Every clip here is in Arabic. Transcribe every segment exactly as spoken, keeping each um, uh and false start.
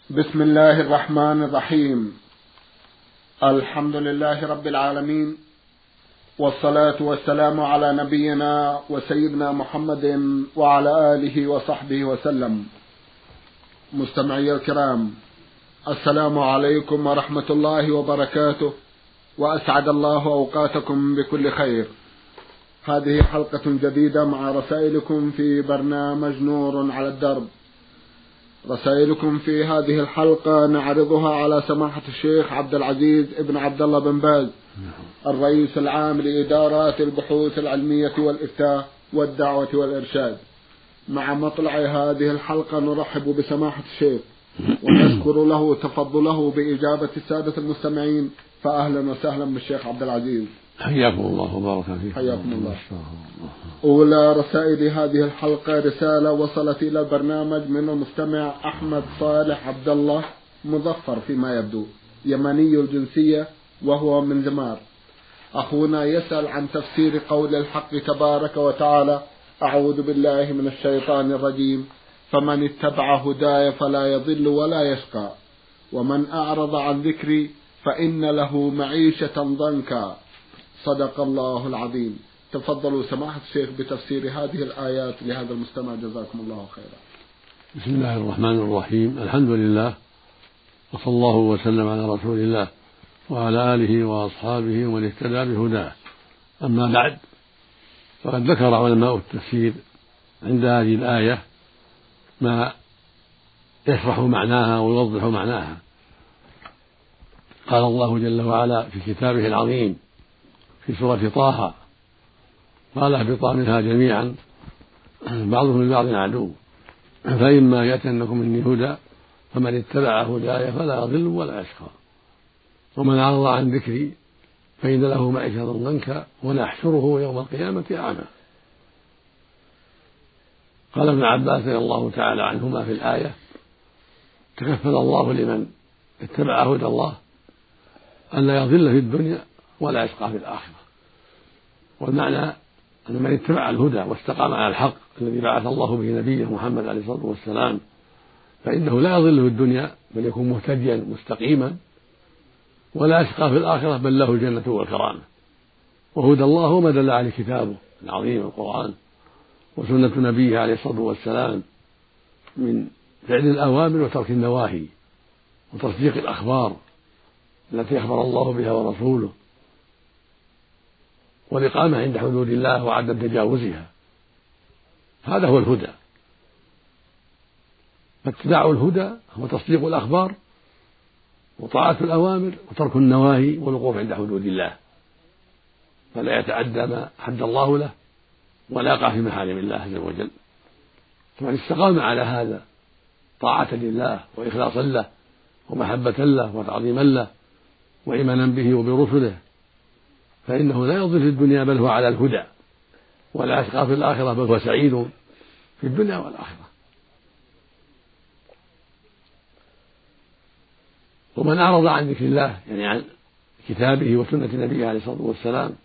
بسم الله الرحمن الرحيم. الحمد لله رب العالمين، والصلاة والسلام على نبينا وسيدنا محمد وعلى آله وصحبه وسلم. مستمعي الكرام، السلام عليكم ورحمة الله وبركاته، وأسعد الله أوقاتكم بكل خير. هذه حلقة جديدة مع رسائلكم في برنامج نور على الدرب. رسائلكم في هذه الحلقة نعرضها على سماحة الشيخ عبد العزيز ابن عبد الله بن باز، الرئيس العام لإدارات البحوث العلمية والإفتاء والدعوة والإرشاد. مع مطلع هذه الحلقة نرحب بسماحة الشيخ ونشكر له تفضله بإجابة السادة المستمعين، فأهلا وسهلا بالشيخ عبد العزيز. حياكم الله وبارك فيكم. حياكم الله. أولى رسائل هذه الحلقة رسالة وصلت إلى البرنامج من المستمع أحمد صالح عبد الله مظفر فيما يبدو، يمني الجنسية وهو من زمار. أخونا يسأل عن تفسير قول الحق تبارك وتعالى: أعوذ بالله من الشيطان الرجيم، فمن اتبع هداي فلا يضل ولا يشقى، ومن أعرض عن ذكري فإن له معيشة ضنكا. صدق الله العظيم. تفضلوا سماحة الشيخ بتفسير هذه الآيات لهذا المستمع، جزاكم الله خيرا. بسم الله الرحمن الرحيم. الحمد لله، وصلى الله وسلم على رسول الله وعلى آله وأصحابه ومن اهتدى بهداه. أما بعد، فقد ذكر علماء التفسير عند هذه الآية ما يشرح معناها ويوضح معناها. قال الله جل وعلا في كتابه العظيم في سورة طه: قال اهبطا منها جميعا بعضهم لبعض عدو فإما يأتينكم مني هدى فمن اتبع هداي فلا يضل ولا يشقى ومن أعرض عن ذكري فإن له معيشة ضنكا ونحشره يوم القيامة أعمى. قال ابن عباس رضي الله تعالى عنهما في الآية: تكفل الله لمن اتبع هدى الله ألا يضل في الدنيا ولا يشقى في الآخرة. والمعنى أن من اتبع الهدى واستقام على الحق الذي بعث الله به نبيه محمد عليه الصلاة والسلام فإنه لا يضل في الدنيا بل يكون مهتديا مستقيما، ولا يشقى في الآخرة بل له الجنة والكرامة. وهدى الله هو ما دل عليه كتابه العظيم القرآن وسنة نبيه عليه الصلاة والسلام من فعل الأوامر وترك النواهي وتصديق الأخبار التي أخبر الله بها ورسوله، والإقامة عند حدود الله وعدم تجاوزها. هذا هو الهدى. فاتباع الهدى هو تصديق الأخبار وطاعة الأوامر وترك النواهي والوقوف عند حدود الله، فلا يتعدى ما حد الله له ولا يقع في محارم الله عز وجل. فمن استقام على هذا طاعة لله وإخلاصا له ومحبة له وتعظيما له وإيمانا به وبرسله فإنه لا يضل في الدنيا بل هو على الهدى، ولا يشقى في الآخرة بل هو سعيد في الدنيا والآخرة. ومن أعرض عن ذكر الله يعني عن كتابه وسنة نبيه عليه الصلاة والسلام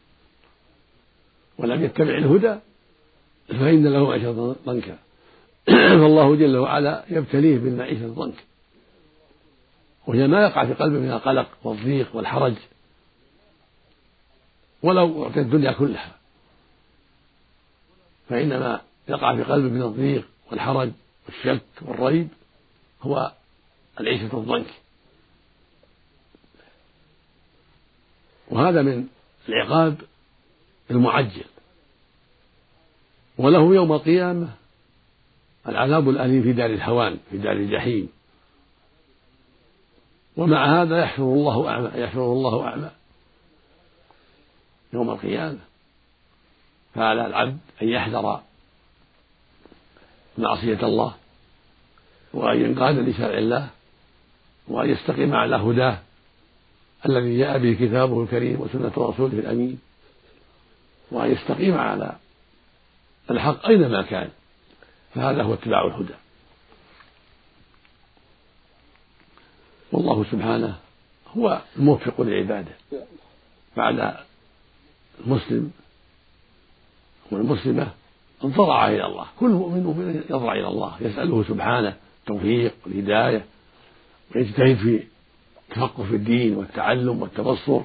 ولم يتبع الهدى فإن له معيشة ضنكا. فالله جل وعلا يبتليه بالمعيشة الضنك، وهي ما يقع في قلبه من القلق والضيق والحرج ولو أعطي الدنيا كلها، فإنما يقع في قلبه من الضيق والحرج والشك والريب هو العيشة الضنك. وهذا من العقاب المعجل، وله يوم القيامة العذاب الأليم في دار الهوان في دار الجحيم. ومع هذا يحشر الله أعمى يحشر الله أعمى يوم القيامة. فعلى العبد أن يحذر معصية الله وأن ينقاد لشرع الله وأن يستقيم على هداه الذي جاء به كتابه الكريم وسنة رسوله الأمين، وأن يستقيم على الحق أينما كان، فهذا هو اتباع الهدى. والله سبحانه هو الموفق لعباده. بعد المسلم والمسلمة انضرع إلى الله، كل مؤمن مؤمن يضرع إلى الله يسأله سبحانه التوفيق والهداية ويجتهد في التفقه في الدين والتعلم والتبصر،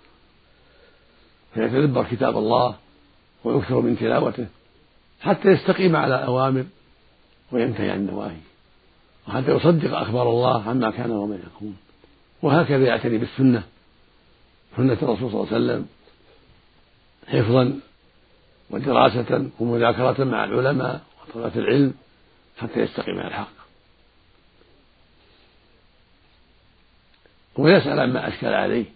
فيتدبر كتاب الله ويكثر من تلاوته حتى يستقيم على الأوامر وينتهي عن النواهي، وحتى يصدق أخبار الله عما كان وما يكون. وهكذا يعتني بالسنة، سنة الرسول صلى الله عليه وسلم، حفظا ودراسة ومذاكرة مع العلماء وطلبة العلم حتى يستقيم على الحق، ويسأل عما أشكل عليه.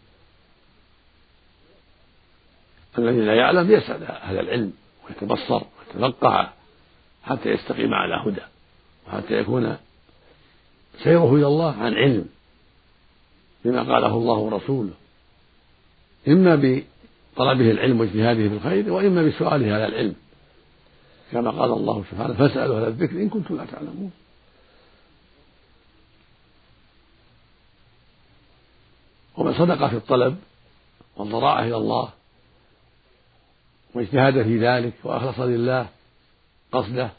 الذي لا يعلم يسأل أهل العلم ويتبصر ويتفقه حتى يستقيم على هدى، وحتى يكون سيره إلى الله عن علم بما قاله الله ورسوله، إما بطلبه العلم واجتهاده في الخير، وإما بسؤاله على العلم، كما قال الله سبحانه: فاسألوا أهل الذكر إن كنتم لا تعلمون. ومن صدق في الطلب والضراعة إلى الله واجتهاد في ذلك وأخلص لله قصده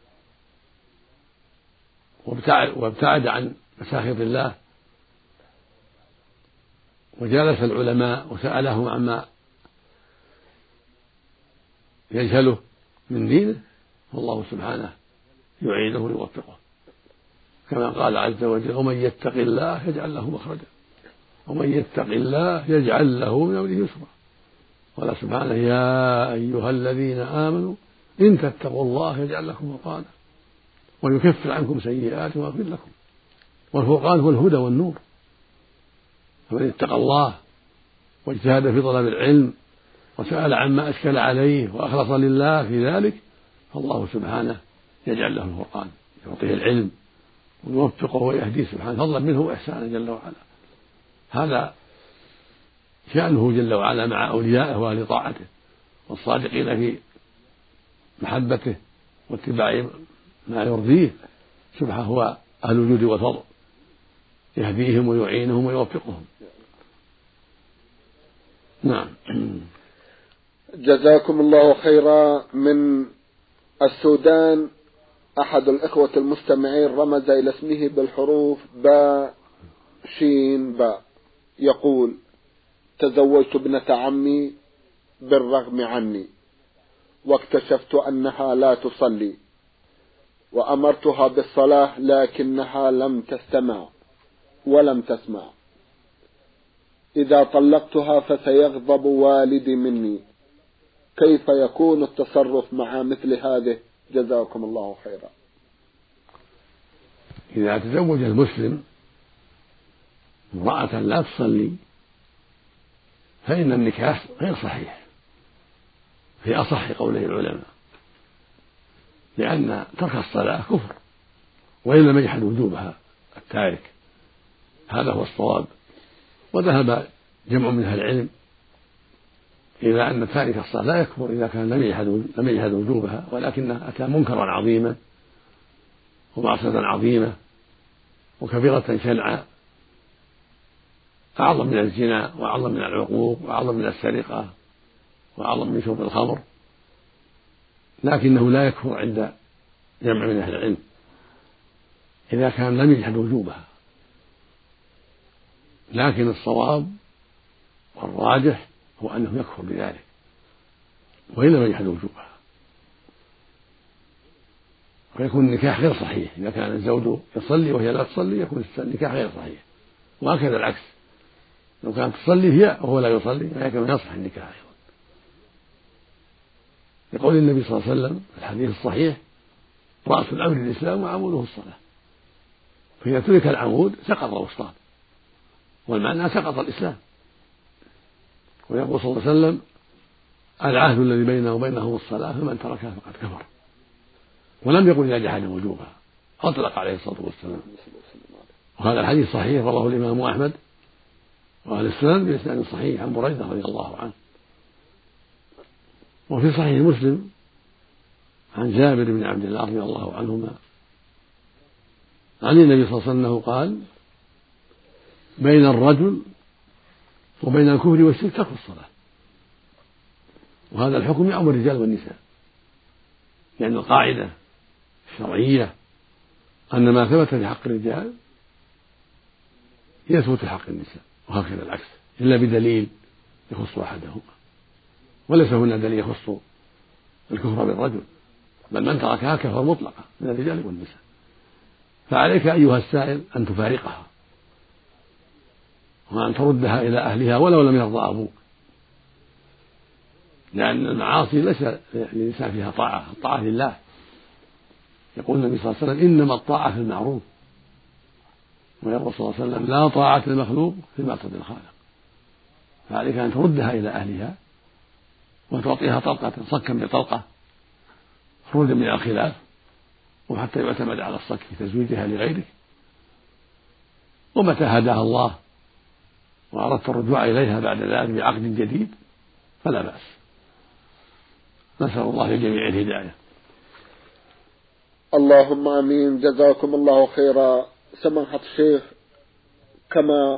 وابتعد عن مساخط الله وجالس العلماء وسألهم عما يجهله من دينه، فالله سبحانه يعينه ويوفقه، كما قال عز وجل: ومن يتق الله يجعل له مخرجا ومن يتق الله يجعل له من أمره يسرا. قال سبحانه: يا أيها الذين آمنوا إن تتقوا الله يجعل لكم فرقانا ويكفر عنكم سيئاتكم ويغفر لكم. والفرقان هو الهدى والنور، فمن اتقى الله واجتهد في طلب العلم وسأل عما أشكل عليه وأخلص لله في ذلك، فالله سبحانه يجعل له الفرقان، يعطيه العلم ويوفقه ويهديه سبحانه فضلا منه وإحسانا جل وعلا. هذا شأنه جل وعلا مع أوليائه وأهل طاعته والصادقين في محبته واتباع ما يرضيه سبحانه، هو أهل الجود والفضل، يهديهم ويعينهم ويوفقهم. نعم. جزاكم الله خيرا. من السودان أحد الإخوة المستمعين رمز إلى اسمه بالحروف باء شين باء، يقول: تزوجت ابنة عمي بالرغم عني، واكتشفت أنها لا تصلي، وأمرتها بالصلاة لكنها لم تستمع ولم تسمع. إذا طلقتها فسيغضب والدي مني، كيف يكون التصرف مع مثل هذه؟ جزاكم الله خيرا. إذا تزوج المسلم امرأة لا تصلي فإن النكاح غير صحيح في أصح قوله العلماء، لأن ترك الصلاة كفر، وإن لم يجحد وجوبها التارك، هذا هو الصواب. وذهب جمع من أهل العلم إلى أن تارك الصلاة لا يكفر إذا كان لم يجحد لم يجحد وجوبها، ولكنه أتى منكرا عظيما ومعصية عظيمة وكبيرة شنعا أعظم من الزنا وأعظم من العقوق وأعظم من السرقة وأعظم من شرب الخمر، لكنه لا يكفر عند جمع من أهل العلم إذا كان لم يجحد وجوبها. لكن الصواب والراجح هو أنه يكفر بذلك وإن لم يجحد وجوبها، ويكون النكاح غير صحيح. إذا كان الزوج يصلي وهي لا تصلي يكون النكاح غير صحيح، وهكذا العكس، لو كانت تصلي هي وهو لا يصلي فيكون يصح النكاح أيضا، يقول النبي صلى الله عليه وسلم في الحديث الصحيح: رأس الأمر الإسلام وعموده الصلاة، فإذا ترك العمود سقط الوسطان، والمعنى سقط الإسلام. ويقول صلى الله عليه وسلم: العهد الذي بيننا وبينهم الصلاة فمن تركها فقد كفر. ولم يقل إذا جحد وجوبها، أطلق عليه الصلاة والسلام. وهذا الحديث صحيح رواه الإمام أحمد وأهل السنن بإسناد صحيح عن بريدة رضي الله عنه. وفي صحيح مسلم عن جابر بن عبد الله رضي الله عنهما عن النبي صلى الله عليه وسلم أنه قال: بين الرجل وبين الكفر والشرك ترك الصلاة. وهذا الحكم يعم الرجال والنساء، لأن القاعدة الشرعية أن ما ثبت في حق الرجال يثبت في حق النساء، وهكذا العكس إلا بدليل يخص أحدهما، وليس هنا دليل يخص الكفر بالرجل، بل من تركها كفر مطلقا من الرجال والنساء. فعليك أيها السائل أن تفارقها وأن تردها إلى أهلها ولو لم يرضى أبوك، لأن المعاصي ليس للإنسان فيها طاعة، الطاعة لله. يقول النبي صلى الله عليه وسلم إنما الطاعة في المعروف، ويقول صلى الله عليه وسلم لا طاعة للمخلوق في معصية الخالق. فعليك أن تردها إلى أهلها وتعطيها طلقة صكا بطلقة خروجا من الخلاف، وحتى يعتمد على الصك في تزويجها لغيرك. ومتى هداها الله وأردت الرجوع إليها بعد ذلك بعقد جديد فلا بأس. نسأل الله للجميع الهداية. اللهم آمين. جزاكم الله خيرا. سماحة الشيخ، كما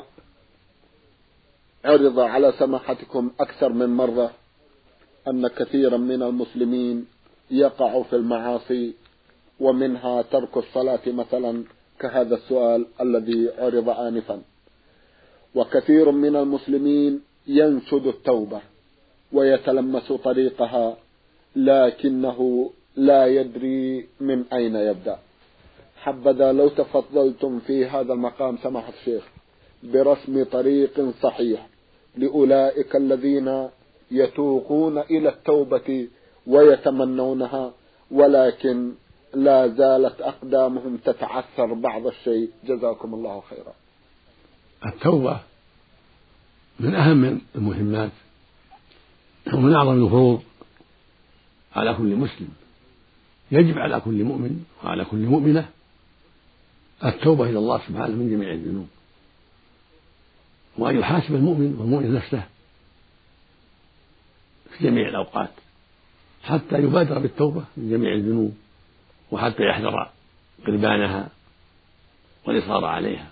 عرض على سماحتكم أكثر من مرة أن كثيرا من المسلمين يقع في المعاصي، ومنها ترك الصلاة مثلا كهذا السؤال الذي عرض آنفا، وكثير من المسلمين ينشد التوبة ويتلمس طريقها لكنه لا يدري من أين يبدأ. حبذا لو تفضلتم في هذا المقام سماحة الشيخ برسم طريق صحيح لأولئك الذين يتوقون إلى التوبة ويتمنونها ولكن لا زالت أقدامهم تتعثر بعض الشيء. جزاكم الله خيرا. التوبة من أهم المهمات ومن أعظم الفروض على كل مسلم. يجب على كل مؤمن وعلى كل مؤمنة التوبة إلى الله سبحانه من جميع الذنوب، وأن يحاسب المؤمن والمؤمن نفسه في جميع الأوقات حتى يبادر بالتوبة من جميع الذنوب، وحتى يحذر قربانها والإصرار عليها.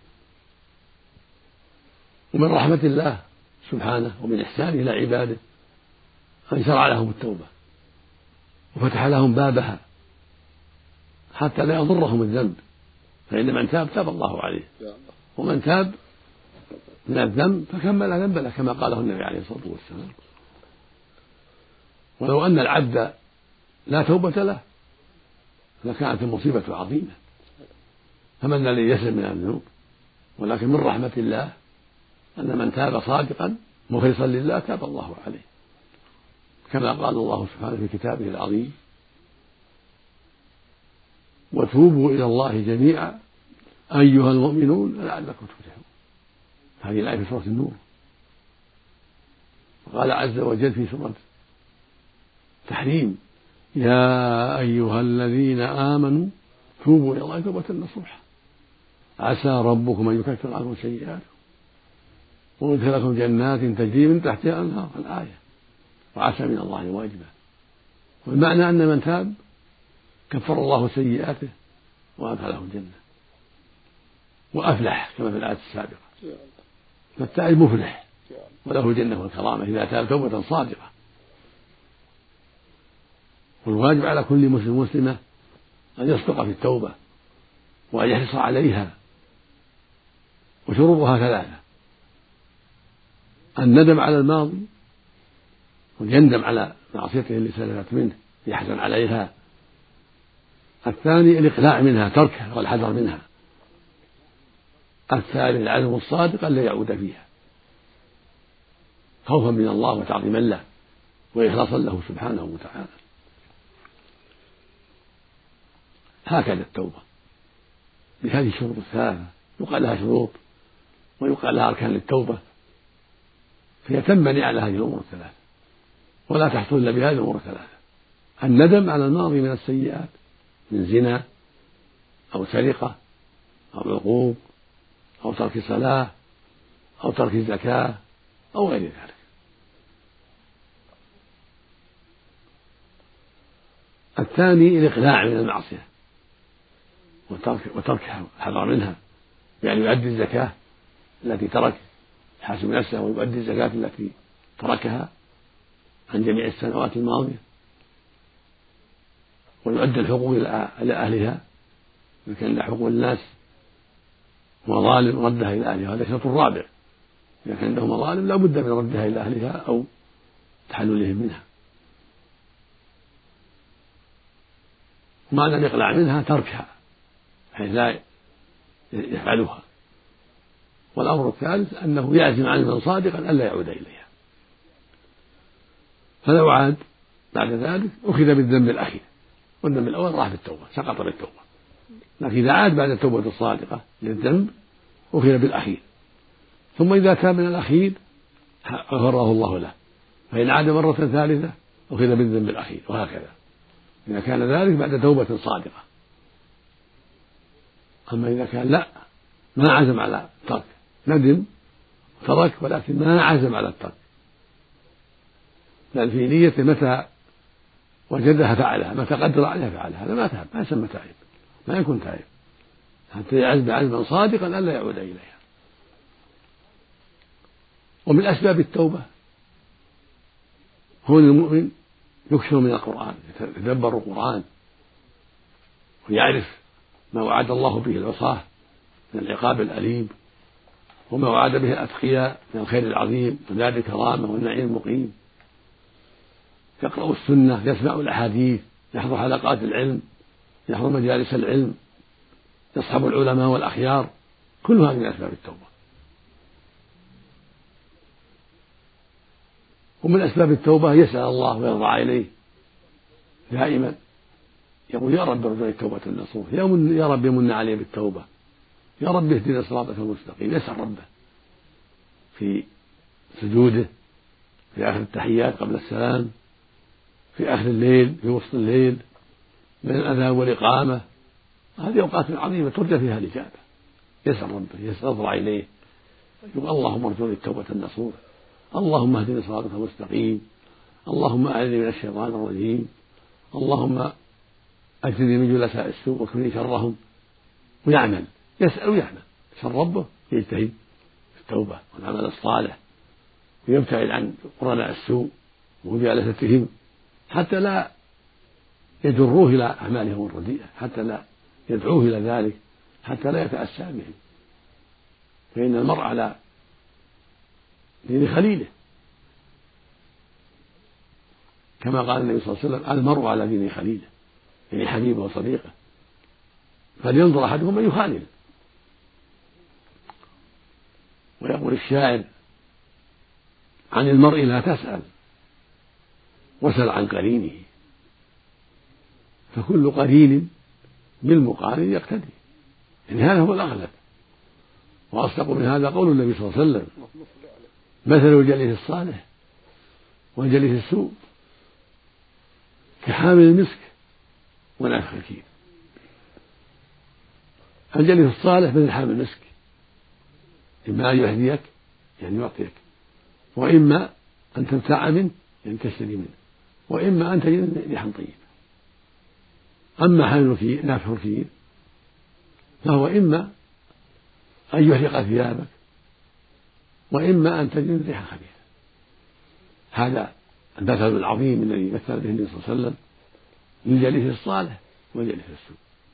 ومن رحمة الله سبحانه ومن إحسانه إلى عباده أن شرع لهم التوبة وفتح لهم بابها حتى لا يضرهم الذنب، فإن من تاب تاب الله عليه، ومن تاب من الذنب فكمل ذنبه كما قاله النبي عليه الصلاة والسلام. ولو أن العبد لا توبة له لكانت المصيبة عظيمة، فمن الذي يسلم من الذنوب؟ ولكن من رحمة الله أن من تاب صادقا مخلصا لله تاب الله عليه، كما قال الله سبحانه في كتابه العظيم وتوبوا إلى الله جميعا أيها المؤمنون لعلكم تفلحون. هذه الآية في سورة النور. وقال عز وجل في سورة التحريم يا أيها الذين آمنوا توبوا إلى الله توبة نصوحا عسى ربكم أن يكفر عنكم سيئاتكم ويدخلكم جنات تجري من تحتها الأنهار. الآية. وعسى من الله واجبا، والمعنى أن من تاب كفر الله سيئاته وأدخله الجنة وأفلح كما في الآية السابقة. فالتائب مفلح وله الجنة والكرامة إذا تاب توبة صادقة. والواجب على كل مسلم مسلمة أن يصدق في التوبة وأن يحرص عليها. وشروطها ثلاثة: الندم على الماضي، ويندم على معصيته اللي سلفت منه يحزن عليها. الثاني الإقلاع منها تركها والحذر منها. الثالث العزم الصادق ألا يعود فيها خوفا من الله وتعظيما له وإخلاصا له سبحانه وتعالى. هكذا التوبة بهذه الشروط الثلاثة، يقال لها شروط ويقال لها أركان للتوبة، فهي تنبني على هذه الأمور الثلاثة ولا تحصل إلا بهذه الأمور الثلاثة: الندم على الماضي من السيئات من زنا أو سرقة أو عقوق أو ترك صلاة أو ترك زكاة أو غير ذلك. الثاني الإقلاع من المعصية وترك وتركها الحذر منها، يعني يؤدي الزكاة التي ترك، يحاسب نفسه ويؤدي الزكاة التي تركها عن جميع السنوات الماضية، ويؤدي الحقوق إلى أهلها إن كان حقوق الناس مظالم ردها إلى أهلها، هذا الشرط الرابع. إذا كان عنده مظالم لا بد من ردها إلى أهلها أو تحللهم منها. وما لم يقلع منها تركها حيث لا يفعلها. والأمر الثالث أنه يعزم عزما صادقا ألا يعود إليها، فلو عاد بعد ذلك أخذ بالذنب الأخير، والذنب الأول راح بالتوبة سقط بالتوبة، لكن إذا عاد بعد التوبة الصادقة للذنب أخذ بالأخير، ثم إذا كان من الأخير غفره الله له، فإن عاد مرة ثالثة أخذ بالذنب الأخير، وهكذا إذا كان ذلك بعد توبة صادقة. أما إذا كان لا ما عزم على الترك، ندم وترك ولكن ما عزم على الترك، بل في نيته متى وجدها فعلها، متى قدر عليها فعلها، هذا ما تاب، ما يسمى تائب، ما يكون تائب حتى يعزم عزما صادقا ألا يعود إليها. ومن أسباب التوبة هو المؤمن يكثر من القرآن، يتدبر القرآن ويعرف ما وعد الله به العصاة من العقاب الأليم، وما وعد به الأتقياء من الخير العظيم ودار الكرامة والنعيم المقيم. يقرأ السنة، يسمع الأحاديث، يحضر حلقات العلم، يحضر مجالس العلم، يصحب العلماء والأخيار، كل هذه من أسباب التوبة. ومن أسباب التوبة يسأل الله ويرضى إليه دائما، يقول يا رب ارزقني التوبة النصوح، يا رب يمن علي بالتوبة، يا رب اهدنا صراطك المستقيم. يسأل ربه في سجوده، في آخر التحيات قبل السلام، في آخر الليل، في وسط الليل، بين الأذان والإقامة، هذه أوقات عظيمة ترجى فيها الإجابة. يسأل ربه، يسأل إليه، يقول اللهم ارزقني التوبة النصوح، اللهم اهدنا صراطك المستقيم، اللهم أعذني من الشيطان الرجيم، اللهم أجرني من جلساء السوء واكفني شرهم. ويعمل، يسأل ويعمل، يسأل ربه، يجتهد في التوبة والعمل الصالح، ويبتعد عن قرناء السوء ومجالستهم حتى لا يجروه إلى أعمالهم الرديئة، حتى لا يدعوه إلى ذلك، حتى لا يتأسى بهم. فإن المرء على دين خليله، كما قال النبي صلى الله عليه وسلم المرء على دين خليله، يعني حبيبه وصديقه، فلينظر أحدهم من يخالل. ويقول الشاعر عن المرء لا تسأل وسل عن قرينه، فكل قرين بالمقارن يقتدي، يعني هذا هو الأغلب. وأصدق من هذا قول النبي صلى الله عليه وسلم مثل الجليس الصالح والجليس السوء كحامل المسك ونافخ الكير. الجليس الصالح مثل حامل المسك، إما أن يهديك يعني يعطيك، وإما أن تنفع منه يعني تشتري منه، وإما أن تجد ريحا طيبة. أما حامل الكير نافخ الكير فهو إما أن يحرق ثيابك، وإما أن تجد ريحا خبيثة. هذا المثل العظيم الذي مثل به النبي صلى الله عليه وسلم للجليس الصالح والجليس السوء.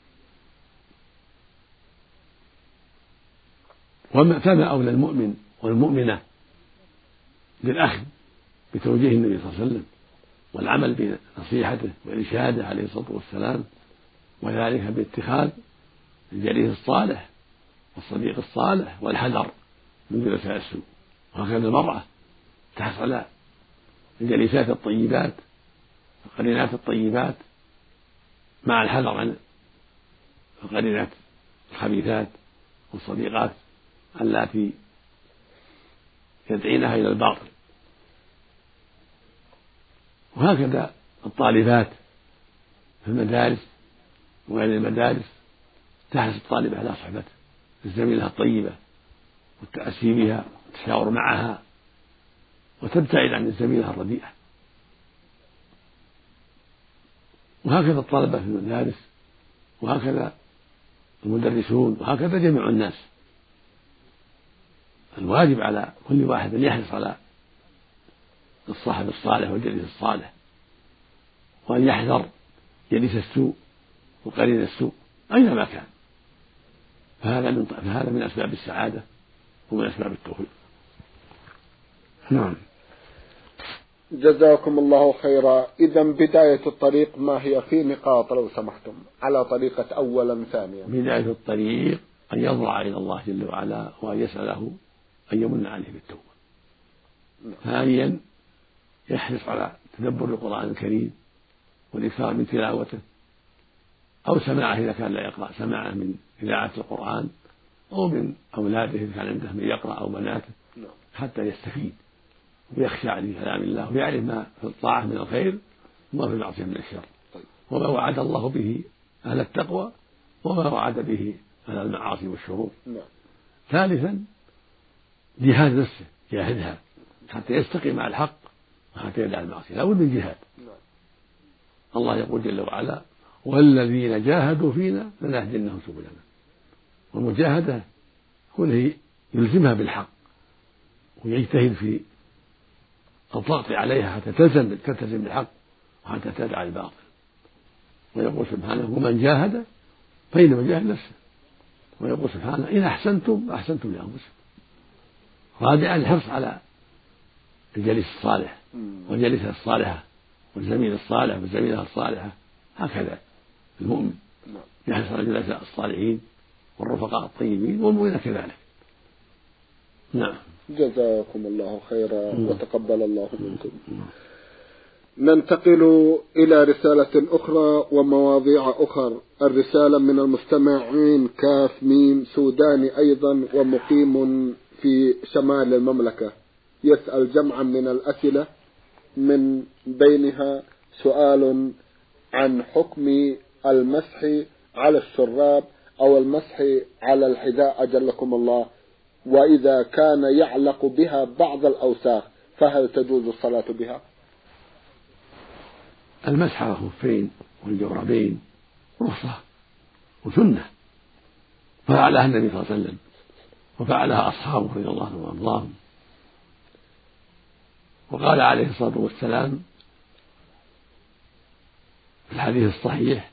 فما أولى المؤمن والمؤمنة بالأخذ بتوجيه النبي صلى الله عليه وسلم والعمل بنصيحته وإرشاده عليه الصلاة والسلام، وذلك باتخاذ الجليس الصالح والصديق الصالح والحذر من جلساء السوء. وهكذا المرأة تحرص على الجليسات الطيبات القرينات الطيبات مع الحذر عن القرينات الخبيثات والصديقات اللاتي يدعينها إلى الباطل. وهكذا الطالبات في المدارس وغير المدارس تحرص الطالبة على صحبة الزميلة الطيبة والتأسي بها والتشاور معها، وتبتعد عن الزميلة الرديئة. وهكذا الطلبة في المدارس، وهكذا المدرسون، وهكذا جميع الناس. الواجب على كل واحد أن يحرص على الصاحب الصالح والجليس الصالح، وأن يحذر جليس السوء وقرين السوء أينما كان، فهذا من فهذا من أسباب السعادة ومن أسباب التوفيق. نعم. جزاكم الله خيرا. إذا بداية الطريق ما هي في نقاط لو سمحتم على طريقة أولا ثانيا؟ بداية الطريق أن يضرع إلى الله جل وعلا وأن يسأله أن يمن عليه بالتوبة. ثانيا يحرص على تدبر القرآن الكريم والإكثار من تلاوته أو سماعه إذا كان لا يقرأ، سماعه من إذاعة القرآن أو من أولاده إذا كان عنده من يقرأ أو بناته حتى يستفيد ويخشى لكلام الله ويعرف ما في الطاعة من الخير وما في المعصية من الشر، وما وعد الله به أهل التقوى وما وعد به أهل المعاصي والشرور. ثالثا جهاد نفسه، جاهدها حتى يستقيم مع الحق وحتى يدع المعصية، لا بد من جهاد. الله يقول جل وعلا: والذين جاهدوا فينا لنهدينهم سبلنا. والمجاهدة كونه يلزمها بالحق ويجتهد في الضغط عليها حتى تلزم تلتزم بالحق وحتى تدع الباطل. ويقول سبحانه: ومن جاهد فإنما جاهد نفسه. ويقول سبحانه: إن أحسنتم أحسنتم لأنفسكم. رابعا الحرص على الجليس الصالح والجليسة الصالحة والزميل الصالح والزميلة الصالحة، هكذا المؤمن يحرص على الجلساء الصالحين والرفقاء الطيبين والمؤمنين كذلك. نعم. جزاكم الله خيرا وتقبل الله منكم. ننتقل إلى رسالة أخرى ومواضيع أخرى. الرسالة من المستمعين كاف ميم سوداني أيضا ومقيم في شمال المملكة، يسأل جمعا من الأسئلة من بينها سؤال عن حكم المسح على الشراب أو المسح على الحذاء أجلكم الله، وإذا كان يعلق بها بعض الأوساخ فهل تجوز الصلاة بها؟ المسح على الخفين والجوربين رخصة وسنة، فعلها النبي صلى الله عليه وسلم وفعلها أصحابه رضي الله عنهم وأرضاهم. وقال عليه الصلاة والسلام في الحديث الصحيح: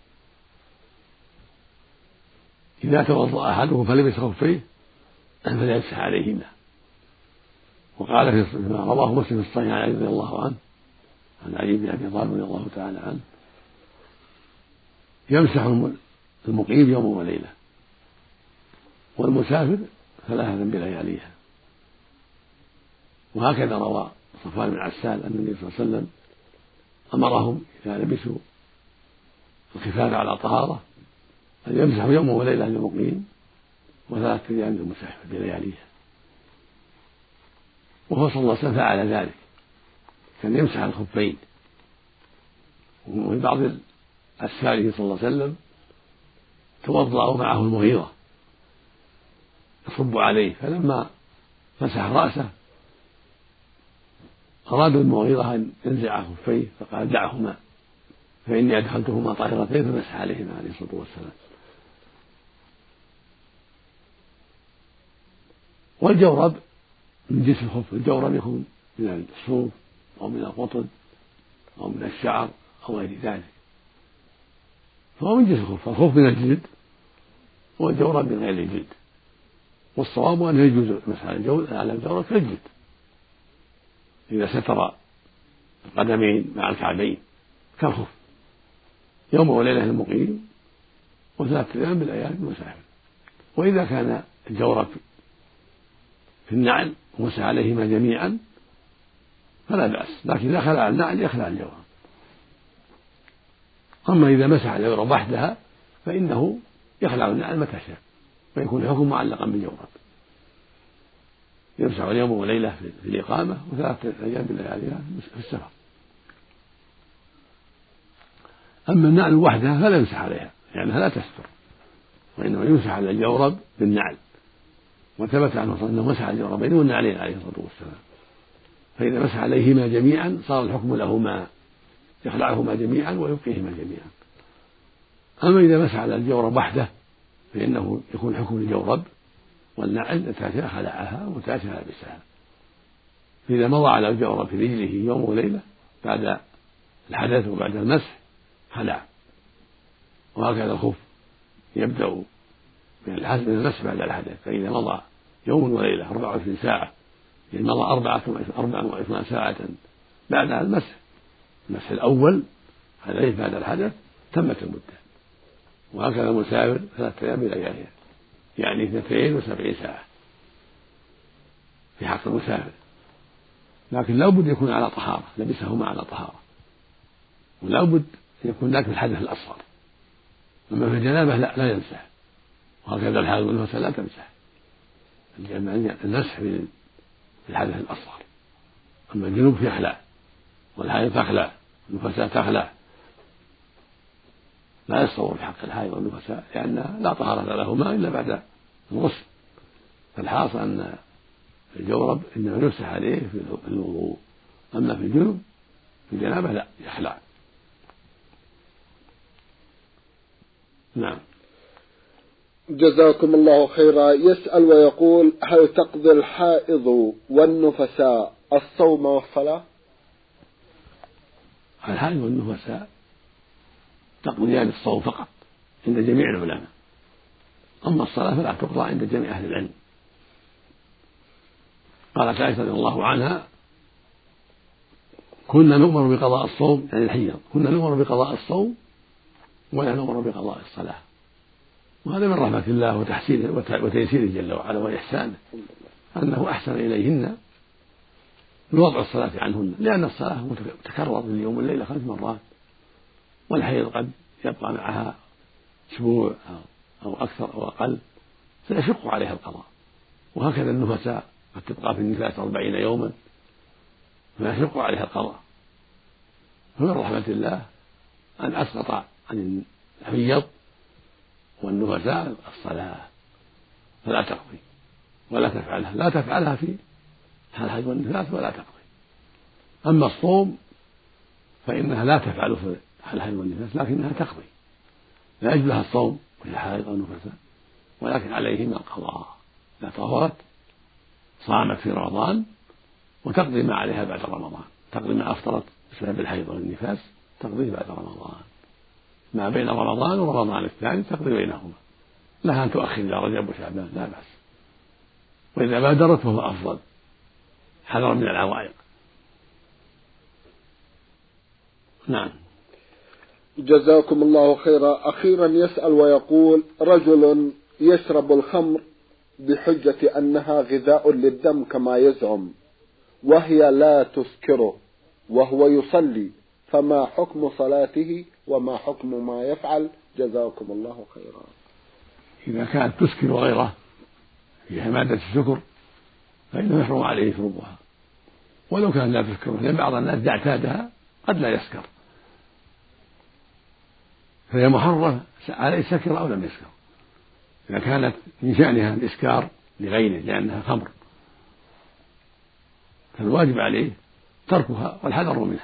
إذا توضأ أحدكم فلبس خفيه فليمسح عليهما. وقال في ما رواه مسلم في الصحيح عن علي رضي الله عنه عن علي بن أبي طالب رضي الله تعالى عنه: يمسح المقيم يوم وليلة والمسافر ثلاثة بلياليها. وهكذا روى صفوان بن عسال أن النبي صلى الله عليه وسلم أمرهم إذا لبسوا الخفاف على طهارة أن يمسحوا يوم وليلة للمقيم وثلاثة أيام للمسافر بلياليها. وهو صلى الله عليه وسلم فعل ذلك، كان يمسح الخفين. وفي بعض أسفاره صلى الله عليه وسلم توضأوا معه المغيرة يصب عليه، فلما مسح رأسه أراد المغيرة أن ينزع خفيه فقال: دعهما فإني أدخلتهما طاهرتين، فمسح عليهما عليه الصلاة والسلام. والجورب من جنس الخف، الجورب يكون من الصوف أو من القطن أو من الشعر أو غير ذلك، فهو من جنس الخف. الخف من الجلد والجورب من غير الجلد، والصواب أنه يجوز المسح على الجورب كالجلد إذا ستر القدمين مع الكعبين كالخف يوم وليلة المقيم وثلاثة أيام بالأيام المسافر. وإذا كان الجورب في النعل ومسح عليهما جميعا فلا بأس، لكن إذا خلع النعل يخلع الجورب. أما إذا مسح الجورب وحدها فإنه يخلع النعل متى شاء ويكون الحكم معلقا بالجورب، يمسح اليوم وليلة في الإقامة وثلاثة أيام باللياليها في السفر. أما النعل وحدها فلا يمسح عليها لأنها لا تستر، وإنما يمسح على الجورب بالنعل. وثبت عنه صلى الله عليه وسلم مسح الجوربين والنعلين عليه الصلاة والسلام، فإذا مسح عليهما جميعا صار الحكم لهما، يخلعهما جميعا ويبقيهما جميعا. أما إذا مسح على الجورب وحده فإنه يكون حكم الجورب والنعل متى خلعها ومتى لبسها. فإذا مضى على الجورب في رجله يوم وليلة بعد الحدث وبعد المسح خلع. وهكذا الخف يبدأ من المسح بعد الحدث، فإذا مضى يوم وليلة أربع وعشرين ساعة، يعني مضى أربعة وعشرين ساعة بعدها المسح، المسح الأول عليه بعد الحدث تمت المدة. وهكذا المسافر ثلاثة أيام بلياليها، يعني اثنتين وسبعين ساعة في حق المسافر، لكن لا بد يكون على طهارة، لبسهما على طهارة، ولا بد يكون ذاك في الحدث الأصغر. أما في الجنابة لا, لا يمسح، وهكذا الحائض والنفساء لا تمسح، المسح في الحدث الأصغر. أما الجنوب يخلع، والحائض تخلع، والنفساء تخلع، لا يصور في حق الحائض والنفساء لأنها لا طهارة لهما إلا بعد الغسل. فالحاصل أن الجورب إنما يمسح عليه في الوضوء، أما في الجنوب في الجنابة لا يخلع. نعم. جزاكم الله خيرا. يسأل ويقول: هل تقضي الحائض والنفساء الصوم والصلاة؟ الحائض والنفساء تقضيان الصوم فقط عند جميع العلماء، أما الصلاة فلا تقضى عند جميع أهل العلم. قالت عائشة رضي الله عنها: كنا نؤمر بقضاء الصوم، يعني الحيض، كنا نؤمر بقضاء الصوم ولا نؤمر بقضاء الصلاة. وهذا من رحمة الله وتحسينه وتيسيره جل وعلا وإحسانه، أنه أحسن إليهن بوضع الصلاة عنهن، لأن الصلاة متكررة من اليوم والليلة خمس مرات، والحيض قد يبقى معها أسبوع أو أكثر أو أقل، فيشق عليها القضاء. وهكذا النفساء قد تبقى في النفاس أربعين يوما فيشق عليها القضاء. فمن رحمة الله أن أسقط عن الحيض والنفساء الصلاة، فلا تقضي ولا تفعلها، لا تفعلها في حال الحيض والنفاس ولا تقضي. أما الصوم فإنها لا تفعل في حال الحيض والنفاس، لكنها تقضي، لا يجوز لها الصوم في حائض أو نفساء، ولكن عليهما القضاء. إذا طهرت صامت في رمضان وتقضي ما عليها بعد رمضان، تقضي ما أفطرت بسبب الحيض والنفاس تقضي بعد رمضان، ما بين رمضان ورمضان الثاني تقضي بينهما، لها أن تؤخر إلى رجب وشعبان لا بأس، وإذا بادرت فهو أفضل حذرا من العوائق. نعم. جزاكم الله خيرا. أخيرا يسأل ويقول: رجل يشرب الخمر بحجة أنها غذاء للدم كما يزعم، وهي لا تسكره، وهو يصلي، فما حكم صلاته وما حكم ما يفعل؟ جزاكم الله خيرا. إذا كانت تسكر غيره فيها مادة السكر فإنه يحرم عليه شربها، ولو كان لا تسكر، لأن بعض الناس إذا اعتادها قد لا يسكر، فهي محرمة عليه سكر أو لم يسكر. إذا كانت من شأنها الإسكار لغيره لأنها خمر فالواجب عليه تركها والحذر منها.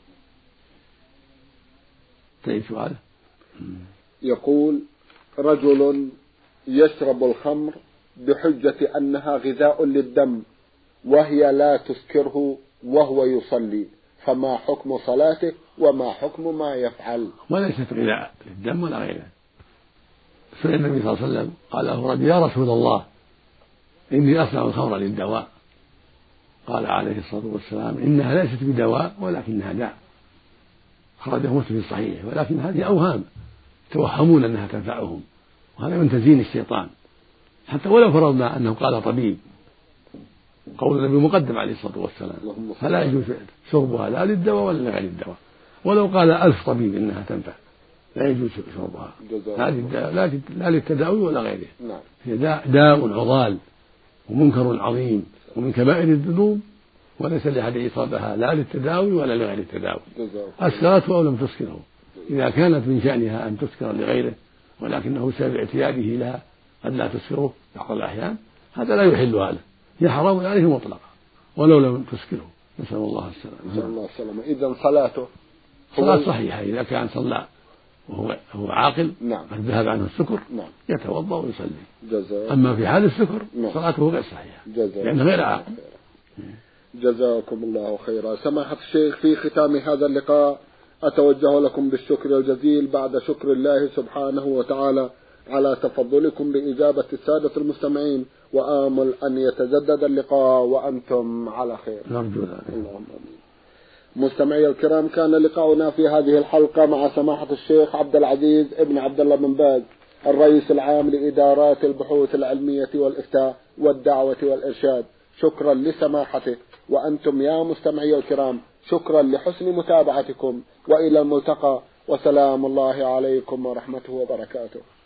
طيب سؤاله. يقول: رجل يشرب الخمر بحجة أنها غذاء للدم وهي لا تسكره وهو يصلي، فما حكم صلاته وما حكم ما يفعل؟ وليست غذاء للدم ولا غيره. سئل النبي صلى الله عليه وسلم قال له رجل: يا رسول الله إني أصنع الخمر للدواء. قال عليه الصلاة والسلام: إنها ليست بدواء ولكنها داء. خرجه مسلم في الصحيح، ولكن هذه أوهام يتوهمون أنها تنفعهم، وهذا من تزيين الشيطان. حتى ولو فرضنا أنه قال طبيب، قول النبي مقدم عليه الصلاة والسلام، فلا يجوز شربها لا للدواء ولا لغير الدواء. ولو قال ألف طبيب إنها تنفع لا يجوز شربها، هذه لا للتداوي ولا غيره. هي داء, داء عضال ومنكر عظيم ومن كبائر الذنوب، وليس لأحد إصابها لا للتداوي ولا لغير التداوي. أسكرته أو لم تسكره، إذا كانت من شأنها أن تسكر لغيره ولكنه بسبب اعتياده لها قد لا تسكره بعض الأحيان، هذا لا يحل هذا، هي حرام عليه مطلقا ولو لم تسكره. نسأل الله السلامة. نسأل الله السلامة. إذا صلاته صلاة صحيحة إذا كان صلى وهو هو عاقل، نعم، قد ذهب عنه السكر، نعم، يتوضأ ويصلي. جزاك. أما في حال السكر نعم، صلاته غير صحيحة جزاك. لأنه غير عاقل. جزاكم الله خيرا. سماحة الشيخ، في ختام هذا اللقاء أتوجه لكم بالشكر الجزيل بعد شكر الله سبحانه وتعالى على تفضلكم بإجابة السادة المستمعين، وآمل أن يتجدد اللقاء وأنتم على خير. نرجو ذلك. اللهم آمين. مستمعي الكرام، كان لقاؤنا في هذه الحلقة مع سماحة الشيخ عبد العزيز ابن عبد الله بن باز، الرئيس العام لإدارات البحوث العلمية والإفتاء والدعوة والإرشاد. شكرا لسماحته، وأنتم يا مستمعي الكرام شكرا لحسن متابعتكم، وإلى الملتقى، وسلام الله عليكم ورحمته وبركاته.